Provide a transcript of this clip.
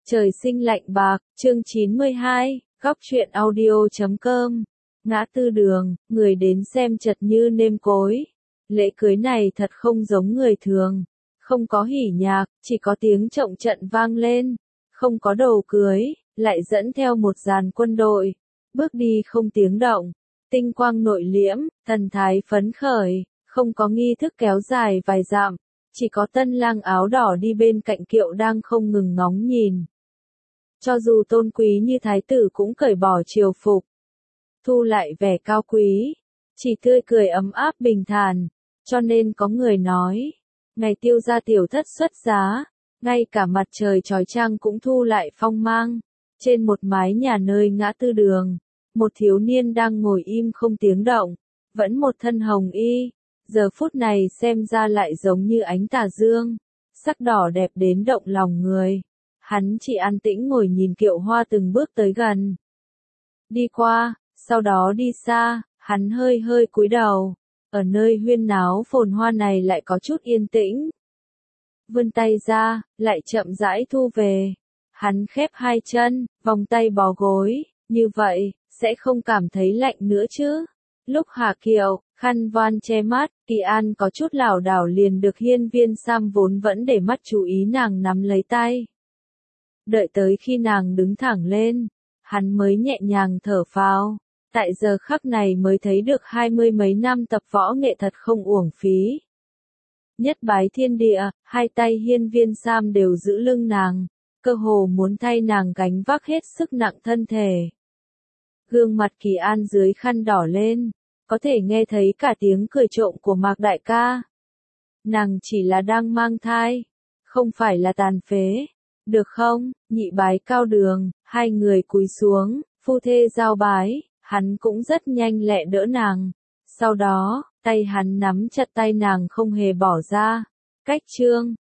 Trời sinh lạnh bạc, chương 92, góc truyện audio.com. Ngã tư đường, người đến xem chật như nêm cối. Lễ cưới này thật không giống người thường. Không có hỉ nhạc, chỉ có tiếng chọng trận vang lên. Không có đồ cưới, lại dẫn theo một dàn quân đội. Bước đi không tiếng động. Tinh quang nội liễm, thần thái phấn khởi, không có nghi thức kéo dài vài dặm. Chỉ có tân lang áo đỏ đi bên cạnh kiệu đang không ngừng ngóng nhìn. Cho dù tôn quý như thái tử cũng cởi bỏ triều phục, thu lại vẻ cao quý, chỉ tươi cười ấm áp bình thản, cho nên có người nói, ngày tiêu gia tiểu thất xuất giá, ngay cả mặt trời chói chang cũng thu lại phong mang. Trên một mái nhà nơi ngã tư đường, một thiếu niên đang ngồi im không tiếng động, vẫn một thân hồng y, giờ phút này xem ra lại giống như ánh tà dương, sắc đỏ đẹp đến động lòng người. Hắn chỉ an tĩnh ngồi nhìn kiệu hoa từng bước tới gần. Đi qua, sau đó đi xa, hắn hơi hơi cúi đầu. Ở nơi huyên náo phồn hoa này lại có chút yên tĩnh. Vươn tay ra, lại chậm rãi thu về. Hắn khép hai chân, vòng tay bó gối, như vậy, sẽ không cảm thấy lạnh nữa chứ. Lúc hạ kiệu, khăn voan che mắt, Kỳ An có chút lảo đảo liền được Hiên Viên Sam vốn vẫn để mắt chú ý nàng nắm lấy tay. Đợi tới khi nàng đứng thẳng lên, hắn mới nhẹ nhàng thở phào. Tại giờ khắc này mới thấy được 20 mấy năm tập võ nghệ thật không uổng phí. Nhất bái thiên địa, hai tay Hiên Viên Sam đều giữ lưng nàng, cơ hồ muốn thay nàng gánh vác hết sức nặng thân thể. Gương mặt Kỳ An dưới khăn đỏ lên, có thể nghe thấy cả tiếng cười trộm của Mạc đại ca. Nàng chỉ là đang mang thai, không phải là tàn phế. Được không, nhị bái cao đường, hai người cúi xuống, phu thê giao bái, hắn cũng rất nhanh lẹ đỡ nàng. Sau đó, tay hắn nắm chặt tay nàng không hề bỏ ra. Cách chương